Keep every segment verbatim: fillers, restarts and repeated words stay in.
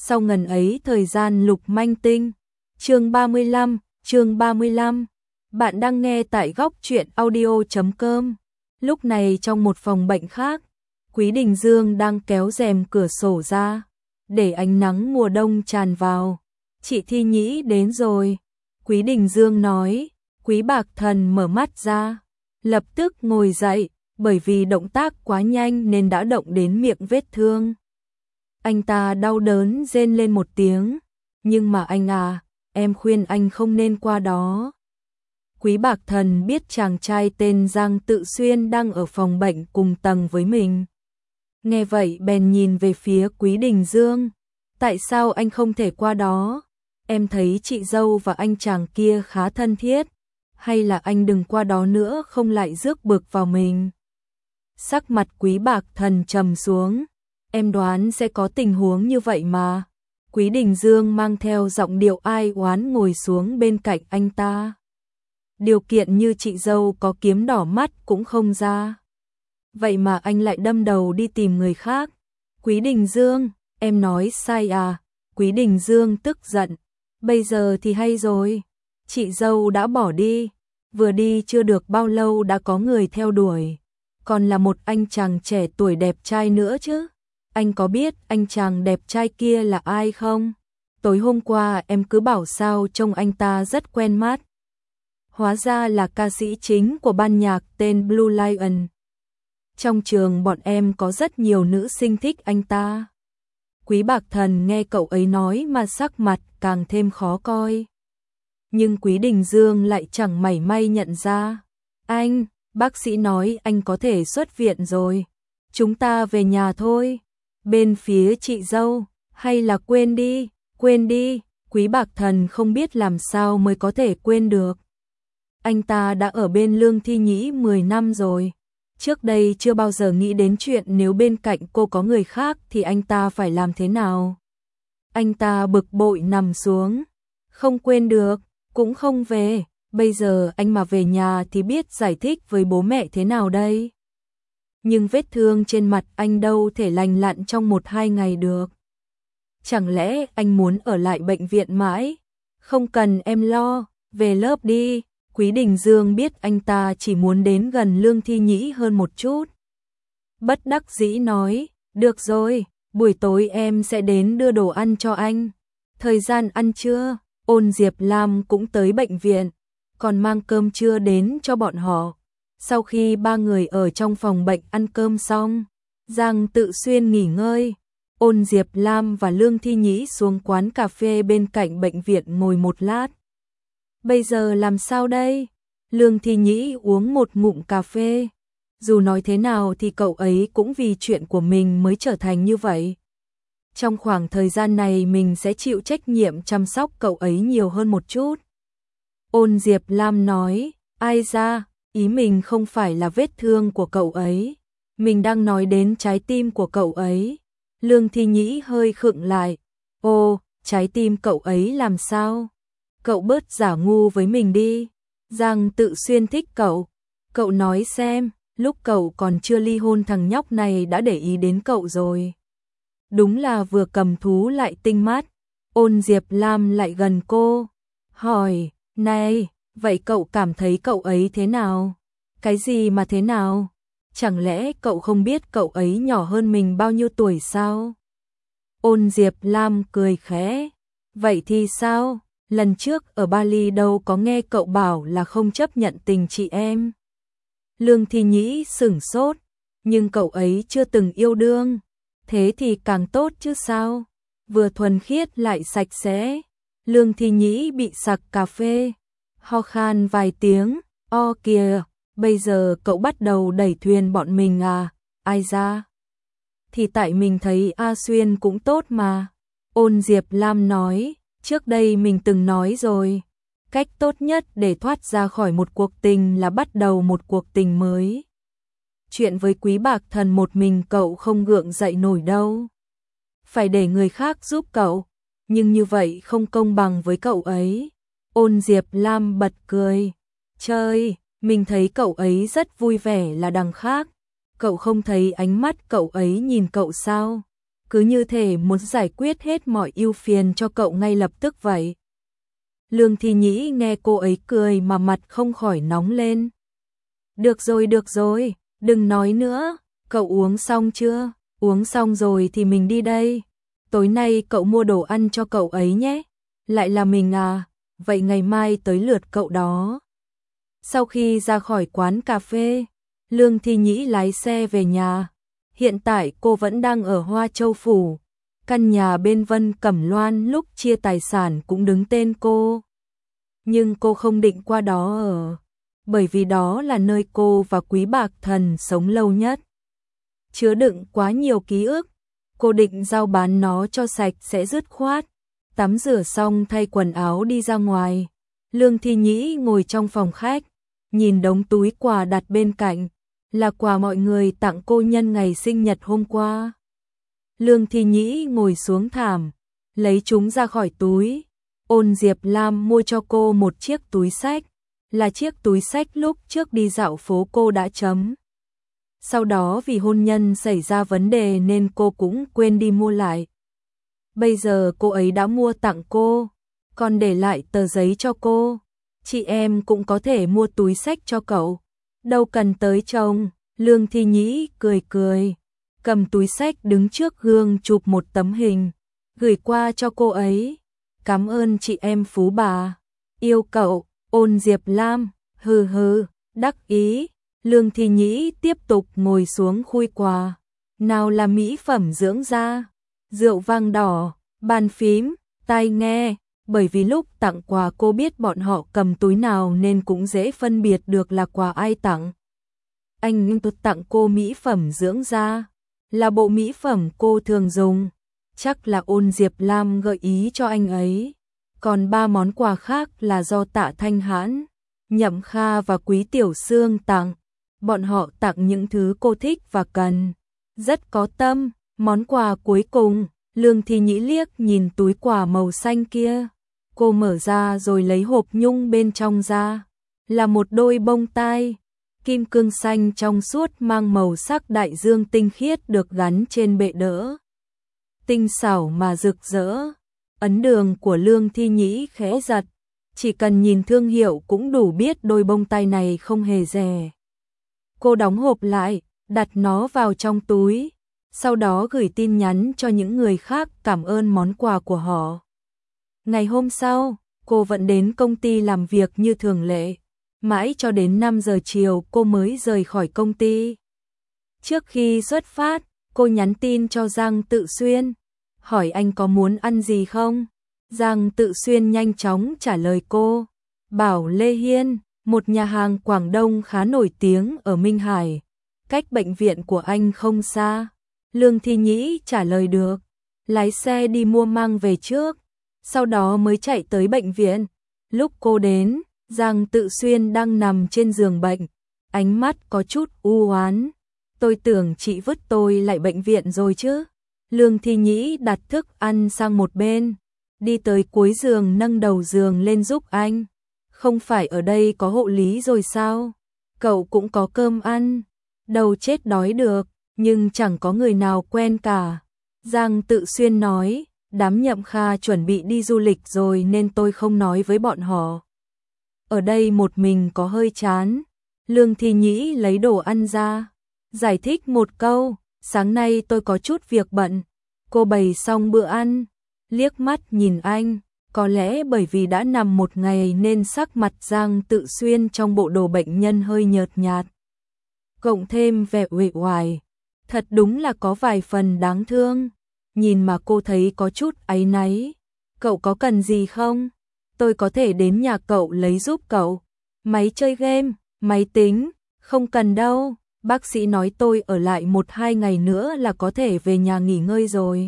Sau ngần ấy thời gian Lục Manh Tinh. Chương ba mươi lăm, chương ba mươi lăm. Bạn đang nghe tại góc truyện audio chấm com. Lúc này trong một phòng bệnh khác, Quý Đình Dương đang kéo rèm cửa sổ ra, để ánh nắng mùa đông tràn vào. Chị Thi Nhĩ đến rồi. Quý Đình Dương nói. Quý Bạc Thần mở mắt ra, lập tức ngồi dậy, bởi vì động tác quá nhanh nên đã động đến miệng vết thương. Anh ta đau đớn rên lên một tiếng. Nhưng mà anh à, em khuyên anh không nên qua đó. Quý Bạc Thần biết chàng trai tên Giang Tự Xuyên đang ở phòng bệnh cùng tầng với mình. Nghe vậy bèn nhìn về phía Quý Đình Dương. Tại sao anh không thể qua đó? Em thấy chị dâu và anh chàng kia khá thân thiết. Hay là anh đừng qua đó nữa không lại rước bực vào mình? Sắc mặt Quý Bạc Thần trầm xuống. Em đoán sẽ có tình huống như vậy mà. Quý Đình Dương mang theo giọng điệu ai oán ngồi xuống bên cạnh anh ta. Điều kiện như chị dâu có kiếm đỏ mắt cũng không ra. Vậy mà anh lại đâm đầu đi tìm người khác. Quý Đình Dương, em nói sai à? Quý Đình Dương tức giận. Bây giờ thì hay rồi. Chị dâu đã bỏ đi. Vừa đi chưa được bao lâu đã có người theo đuổi. Còn là một anh chàng trẻ tuổi đẹp trai nữa chứ. Anh có biết anh chàng đẹp trai kia là ai không? Tối hôm qua em cứ bảo sao trông anh ta rất quen mắt. Hóa ra là ca sĩ chính của ban nhạc tên Blue Lion. Trong trường bọn em có rất nhiều nữ sinh thích anh ta. Quý Bạc Thần nghe cậu ấy nói mà sắc mặt càng thêm khó coi. Nhưng Quý Đình Dương lại chẳng mảy may nhận ra. Anh, bác sĩ nói anh có thể xuất viện rồi. Chúng ta về nhà thôi. Bên phía chị dâu, hay là quên đi, quên đi. Quý Bạc Thần không biết làm sao mới có thể quên được. Anh ta đã ở bên Lương Thi Nhĩ mười năm rồi. Trước đây chưa bao giờ nghĩ đến chuyện nếu bên cạnh cô có người khác thì anh ta phải làm thế nào. Anh ta bực bội nằm xuống. Không quên được, cũng không về. Bây giờ anh mà về nhà thì biết giải thích với bố mẹ thế nào đây? Nhưng vết thương trên mặt anh đâu thể lành lặn trong một hai ngày được. Chẳng lẽ anh muốn ở lại bệnh viện mãi? Không cần em lo, về lớp đi. Quý Đình Dương biết anh ta chỉ muốn đến gần Lương Thi Nhĩ hơn một chút. Bất đắc dĩ nói, được rồi, buổi tối em sẽ đến đưa đồ ăn cho anh. Thời gian ăn trưa, Ôn Diệp Lam cũng tới bệnh viện, còn mang cơm trưa đến cho bọn họ. Sau khi ba người ở trong phòng bệnh ăn cơm xong, Giang Tự Xuyên nghỉ ngơi, Ôn Diệp Lam và Lương Thi Nhĩ xuống quán cà phê bên cạnh bệnh viện ngồi một lát. Bây giờ làm sao đây? Lương Thi Nhĩ uống một ngụm cà phê. Dù nói thế nào thì cậu ấy cũng vì chuyện của mình mới trở thành như vậy. Trong khoảng thời gian này mình sẽ chịu trách nhiệm chăm sóc cậu ấy nhiều hơn một chút. Ôn Diệp Lam nói, ai ra, ý mình không phải là vết thương của cậu ấy. Mình đang nói đến trái tim của cậu ấy. Lương Thi Nhĩ hơi khựng lại. Ồ, trái tim cậu ấy làm sao? Cậu bớt giả ngu với mình đi. Giang Tự Xuyên thích cậu. Cậu nói xem, lúc cậu còn chưa ly hôn thằng nhóc này đã để ý đến cậu rồi. Đúng là vừa cầm thú lại tinh mắt. Ôn Diệp Lam lại gần cô. Hỏi, này, vậy cậu cảm thấy cậu ấy thế nào? Cái gì mà thế nào? Chẳng lẽ cậu không biết cậu ấy nhỏ hơn mình bao nhiêu tuổi sao? Ôn Diệp Lam cười khẽ. Vậy thì sao? Lần trước ở Bali đâu có nghe cậu bảo là không chấp nhận tình chị em. Lương Thi Nhĩ sửng sốt, nhưng cậu ấy chưa từng yêu đương. Thế thì càng tốt chứ sao? Vừa thuần khiết lại sạch sẽ. Lương Thi Nhĩ bị sặc cà phê, ho khan vài tiếng. O kìa, bây giờ cậu bắt đầu đẩy thuyền bọn mình à? Ai ra? Thì tại mình thấy A Xuyên cũng tốt mà. Ôn Diệp Lam nói. Trước đây mình từng nói rồi, cách tốt nhất để thoát ra khỏi một cuộc tình là bắt đầu một cuộc tình mới. Chuyện với Quý Bạc Thần một mình cậu không gượng dậy nổi đâu. Phải để người khác giúp cậu, nhưng như vậy không công bằng với cậu ấy. Ôn Diệp Lam bật cười. Trời, mình thấy cậu ấy rất vui vẻ là đằng khác. Cậu không thấy ánh mắt cậu ấy nhìn cậu sao? cứ như thể muốn giải quyết hết mọi ưu phiền cho cậu ngay lập tức vậy. Lương Thi Nhĩ nghe cô ấy cười mà mặt không khỏi nóng lên. Được rồi, được rồi, đừng nói nữa, cậu uống xong chưa? Uống xong rồi thì mình đi đây. Tối nay cậu mua đồ ăn cho cậu ấy nhé. Lại là mình à? Vậy ngày mai tới lượt cậu đó. Sau khi ra khỏi quán cà phê, Lương Thi Nhĩ lái xe về nhà. Hiện tại cô vẫn đang ở Hoa Châu Phủ. Căn nhà bên Vân Cẩm Loan lúc chia tài sản cũng đứng tên cô. Nhưng cô không định qua đó ở, bởi vì đó là nơi cô và Quý Bạc Thần sống lâu nhất. Chứa đựng quá nhiều ký ức, cô định giao bán nó cho sạch sẽ dứt khoát. Tắm rửa xong thay quần áo đi ra ngoài. Lương Thi Nhĩ ngồi trong phòng khách, nhìn đống túi quà đặt bên cạnh, là quà mọi người tặng cô nhân ngày sinh nhật hôm qua. Lương Thi Nhĩ ngồi xuống thảm, lấy chúng ra khỏi túi. Ôn Diệp Lam mua cho cô một chiếc túi xách, là chiếc túi xách lúc trước đi dạo phố cô đã chấm. Sau đó vì hôn nhân xảy ra vấn đề nên cô cũng quên đi mua lại. Bây giờ cô ấy đã mua tặng cô, còn để lại tờ giấy cho cô. Chị em cũng có thể mua túi xách cho cậu, đâu cần tới chồng. Lương Thi Nhĩ cười cười, cầm túi xách đứng trước gương chụp một tấm hình, gửi qua cho cô ấy. Cảm ơn chị em phú bà, yêu cậu. Ôn Diệp Lam, hừ hừ, đắc ý. Lương Thi Nhĩ tiếp tục ngồi xuống khui quà. Nào là mỹ phẩm dưỡng da, rượu vang đỏ, bàn phím, tai nghe. Bởi vì lúc tặng quà cô biết bọn họ cầm túi nào nên cũng dễ phân biệt được là quà ai tặng. Anh tặng cô mỹ phẩm dưỡng da, là bộ mỹ phẩm cô thường dùng. Chắc là Ôn Diệp Lam gợi ý cho anh ấy. Còn ba món quà khác là do Tạ Thanh Hãn, Nhậm Kha và Quý Tiểu Sương tặng. Bọn họ tặng những thứ cô thích và cần. Rất có tâm. Món quà cuối cùng, Lương Thi Nhĩ liếc nhìn túi quà màu xanh kia. Cô mở ra rồi lấy hộp nhung bên trong ra. Là một đôi bông tai, kim cương xanh trong suốt mang màu sắc đại dương tinh khiết được gắn trên bệ đỡ. Tinh xảo mà rực rỡ. Ấn đường của Lương Thi Nhĩ khẽ giật. Chỉ cần nhìn thương hiệu cũng đủ biết đôi bông tai này không hề rẻ. Cô đóng hộp lại, đặt nó vào trong túi. Sau đó gửi tin nhắn cho những người khác cảm ơn món quà của họ. Ngày hôm sau, cô vẫn đến công ty làm việc như thường lệ. Mãi cho đến năm giờ chiều cô mới rời khỏi công ty. Trước khi xuất phát, cô nhắn tin cho Giang Tự Xuyên, hỏi anh có muốn ăn gì không? Giang Tự Xuyên nhanh chóng trả lời cô, bảo Lê Hiên, một nhà hàng Quảng Đông khá nổi tiếng ở Minh Hải, cách bệnh viện của anh không xa. Lương Thi Nhĩ trả lời được, lái xe đi mua mang về trước, sau đó mới chạy tới bệnh viện. Lúc cô đến, Giang Tự Xuyên đang nằm trên giường bệnh, ánh mắt có chút u oán. Tôi tưởng chị vứt tôi lại bệnh viện rồi chứ. Lương Thi Nhĩ đặt thức ăn sang một bên, đi tới cuối giường nâng đầu giường lên giúp anh. Không phải ở đây có hộ lý rồi sao? Cậu cũng có cơm ăn. Đầu chết đói được, nhưng chẳng có người nào quen cả. Giang Tự Xuyên nói, đám Nhậm Kha chuẩn bị đi du lịch rồi nên tôi không nói với bọn họ. Ở đây một mình có hơi chán. Lương Thi Nhĩ lấy đồ ăn ra, giải thích một câu, sáng nay tôi có chút việc bận. Cô bày xong bữa ăn, liếc mắt nhìn anh, có lẽ bởi vì đã nằm một ngày nên sắc mặt Giang Tự Xuyên trong bộ đồ bệnh nhân hơi nhợt nhạt. Cộng thêm vẻ uể oải, thật đúng là có vài phần đáng thương. Nhìn mà cô thấy có chút áy náy. Cậu có cần gì không? Tôi có thể đến nhà cậu lấy giúp cậu. Máy chơi game, máy tính, không cần đâu. Bác sĩ nói tôi ở lại một hai ngày nữa là có thể về nhà nghỉ ngơi rồi.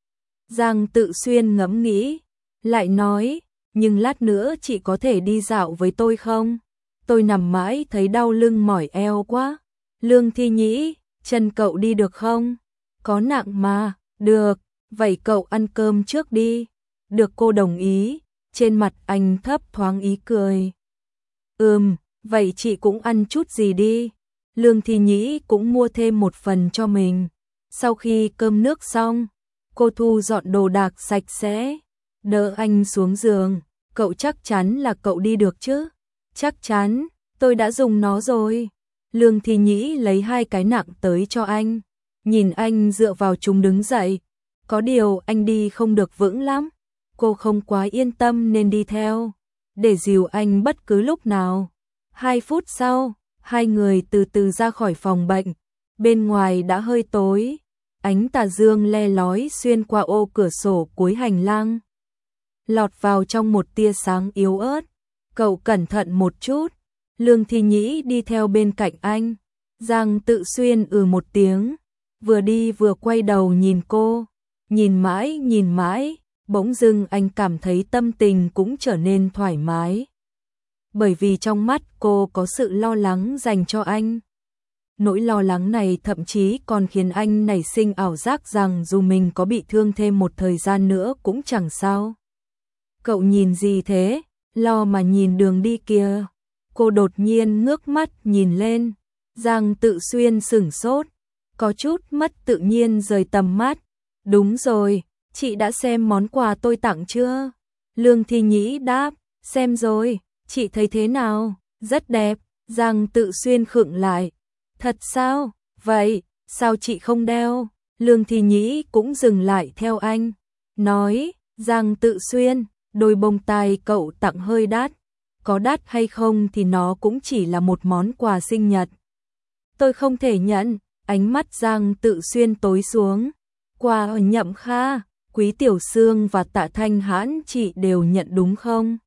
Giang Tự Xuyên ngẫm nghĩ, lại nói, nhưng lát nữa chị có thể đi dạo với tôi không? Tôi nằm mãi thấy đau lưng mỏi eo quá. Lương Thi Nhĩ, chân cậu đi được không? Có nặng mà. Được, vậy cậu ăn cơm trước đi. Được, cô đồng ý. Trên mặt anh thấp thoáng ý cười. Ừm, vậy chị cũng ăn chút gì đi. Lương Thi Nhĩ cũng mua thêm một phần cho mình. Sau khi cơm nước xong, Cô thu dọn đồ đạc sạch sẽ, đỡ anh xuống giường. Cậu chắc chắn là cậu đi được chứ? Chắc chắn, tôi đã dùng nó rồi. Lương Thi Nhĩ lấy hai cái nặng tới cho anh. Nhìn anh dựa vào chúng đứng dậy. Có điều anh đi không được vững lắm. Cô không quá yên tâm nên đi theo, để dìu anh bất cứ lúc nào. Hai phút sau, hai người từ từ ra khỏi phòng bệnh. Bên ngoài đã hơi tối, ánh tà dương le lói xuyên qua ô cửa sổ cuối hành lang, lọt vào trong một tia sáng yếu ớt. Cậu cẩn thận một chút. Lương Thi Nhĩ đi theo bên cạnh anh. Giang Tự Xuyên ừ một tiếng, vừa đi vừa quay đầu nhìn cô. Nhìn mãi nhìn mãi, bỗng dưng anh cảm thấy tâm tình cũng trở nên thoải mái. Bởi vì trong mắt cô có sự lo lắng dành cho anh. Nỗi lo lắng này thậm chí còn khiến anh nảy sinh ảo giác rằng dù mình có bị thương thêm một thời gian nữa cũng chẳng sao. Cậu nhìn gì thế? Lo mà nhìn đường đi kìa. Cô đột nhiên ngước mắt nhìn lên. Giang Tự Xuyên sửng sốt, có chút mất tự nhiên rời tầm mắt. Đúng rồi, chị đã xem món quà tôi tặng chưa? Lương Thi Nhĩ đáp, xem rồi, chị thấy thế nào? Rất đẹp. Giang Tự Xuyên khựng lại. Thật sao? Vậy, sao chị không đeo? Lương Thi Nhĩ cũng dừng lại theo anh. Nói, Giang Tự Xuyên, đôi bông tai cậu tặng hơi đắt. Có đắt hay không thì nó cũng chỉ là một món quà sinh nhật. Tôi không thể nhận. Ánh mắt Giang Tự Xuyên tối xuống. Quà ở Nhậm Kha, Quý Tiểu Sương và Tạ Thanh Hãn chị đều nhận đúng không?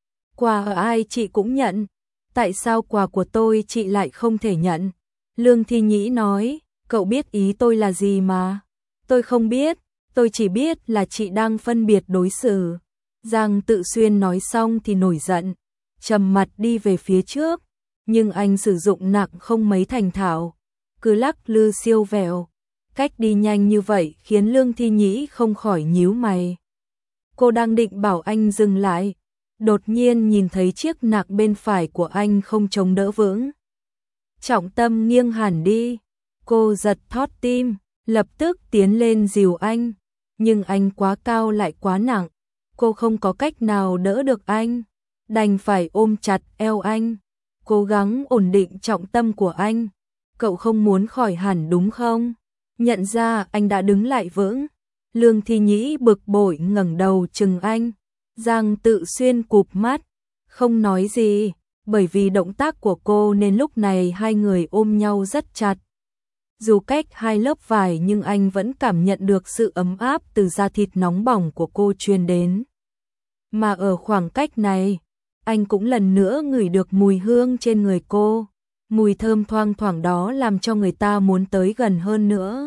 Quà ở ai chị cũng nhận. Tại sao quà của tôi chị lại không thể nhận? Lương Thi Nhĩ nói, cậu biết ý tôi là gì mà. Tôi không biết, tôi chỉ biết là chị đang phân biệt đối xử. Giang Tự Xuyên nói xong thì nổi giận, trầm mặt đi về phía trước. Nhưng anh sử dụng nặng không mấy thành thạo, cứ lắc lư siêu vẹo. Cách đi nhanh như vậy khiến Lương Thi Nhĩ không khỏi nhíu mày. Cô đang định bảo anh dừng lại, đột nhiên nhìn thấy chiếc nặng bên phải của anh không chống đỡ vững. Trọng tâm nghiêng hẳn đi. Cô giật thót tim, lập tức tiến lên dìu anh. Nhưng anh quá cao lại quá nặng. Cô không có cách nào đỡ được anh, đành phải ôm chặt eo anh, cố gắng ổn định trọng tâm của anh. Cậu không muốn khỏi hẳn đúng không? Nhận ra anh đã đứng lại vững. Lương Thi Nhĩ bực bội ngẩng đầu chừng anh. Giang Tự Xuyên cụp mắt, không nói gì. Bởi vì động tác của cô nên lúc này hai người ôm nhau rất chặt. Dù cách hai lớp vải nhưng anh vẫn cảm nhận được sự ấm áp từ da thịt nóng bỏng của cô truyền đến. Mà ở khoảng cách này, anh cũng lần nữa ngửi được mùi hương trên người cô. Mùi thơm thoang thoảng đó làm cho người ta muốn tới gần hơn nữa.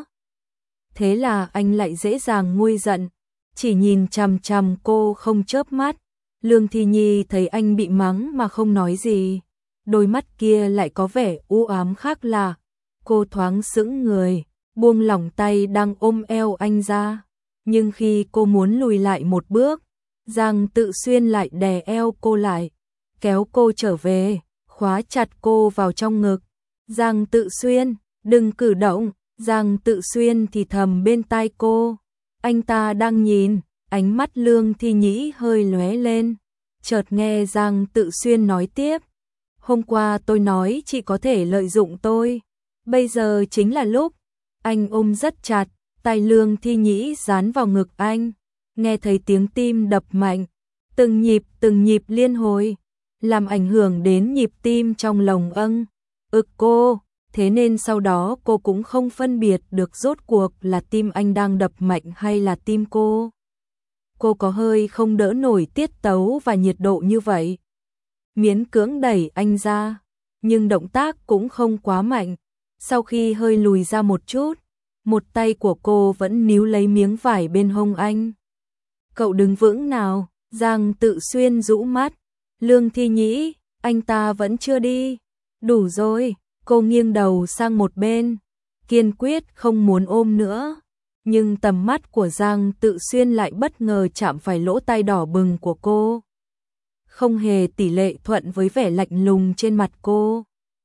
Thế là anh lại dễ dàng nguôi giận, chỉ nhìn chằm chằm cô không chớp mắt. Lương Thi Nhi thấy anh bị mắng mà không nói gì, đôi mắt kia lại có vẻ u ám khác lạ. Cô thoáng sững người, buông lỏng tay đang ôm eo anh ra. Nhưng khi cô muốn lùi lại một bước, Giang Tự Xuyên lại đè eo cô lại, kéo cô trở về, khóa chặt cô vào trong ngực. Giang Tự Xuyên, đừng cử động. Giang Tự Xuyên thì thầm bên tai cô. Anh ta đang nhìn. Ánh mắt Lương Thi Nhĩ hơi lóe lên, chợt nghe Giang Tự Xuyên nói tiếp. Hôm qua tôi nói chị có thể lợi dụng tôi, bây giờ chính là lúc. Anh ôm rất chặt, tay Lương Thi Nhĩ dán vào ngực anh, nghe thấy tiếng tim đập mạnh, từng nhịp từng nhịp liên hồi, làm ảnh hưởng đến nhịp tim trong lồng âng ực cô. Thế nên sau đó cô cũng không phân biệt được rốt cuộc là tim anh đang đập mạnh hay là tim cô. Cô có hơi không đỡ nổi tiết tấu và nhiệt độ như vậy. Miễn cưỡng đẩy anh ra, nhưng động tác cũng không quá mạnh. Sau khi hơi lùi ra một chút, một tay của cô vẫn níu lấy miếng vải bên hông anh. Cậu đứng vững nào. Giang Tự Xuyên rũ mắt. Lương Thi Nhĩ, anh ta vẫn chưa đi. Đủ rồi. Cô nghiêng đầu sang một bên, kiên quyết không muốn ôm nữa. Nhưng tầm mắt của Giang Tự Xuyên lại bất ngờ chạm phải lỗ tai đỏ bừng của cô. Không hề tỷ lệ thuận với vẻ lạnh lùng trên mặt cô.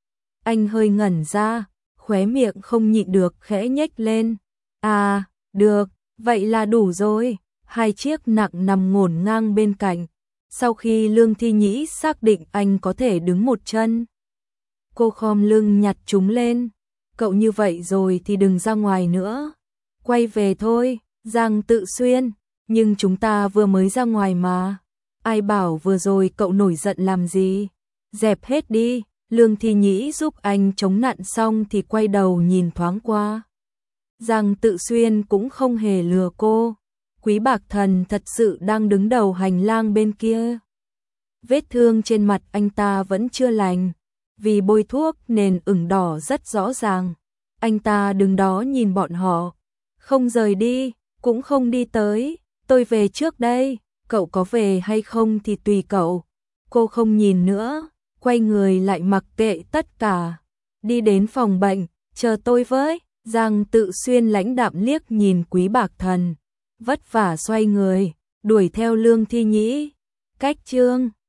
Anh hơi ngẩn ra, khóe miệng không nhịn được khẽ nhếch lên. À, được, Vậy là đủ rồi. Hai chiếc nặng nằm ngổn ngang bên cạnh. Sau khi Lương Thi Nhĩ xác định anh có thể đứng một chân, cô khom lưng nhặt chúng lên. Cậu như vậy rồi thì đừng ra ngoài nữa. Quay về thôi, Giang Tự Xuyên. Nhưng chúng ta vừa mới ra ngoài mà. Ai bảo vừa rồi cậu nổi giận làm gì? Dẹp hết đi. Lương Thi Nhĩ giúp anh chống nạn xong thì quay đầu nhìn thoáng qua. Giang Tự Xuyên cũng không hề lừa cô. Quý Bạc Thần thật sự đang đứng đầu hành lang bên kia. Vết thương trên mặt anh ta vẫn chưa lành, vì bôi thuốc nên ửng đỏ rất rõ ràng. Anh ta đứng đó nhìn bọn họ, không rời đi, cũng không đi tới. Tôi về trước đây, cậu có về hay không thì tùy cậu. Cô không nhìn nữa, quay người lại mặc kệ tất cả. Đi đến phòng bệnh, chờ tôi với. Giang Tự Xuyên lãnh đạm liếc nhìn Quý Bạc Thần, vất vả xoay người, đuổi theo Lương Thi Nhĩ. Cách chương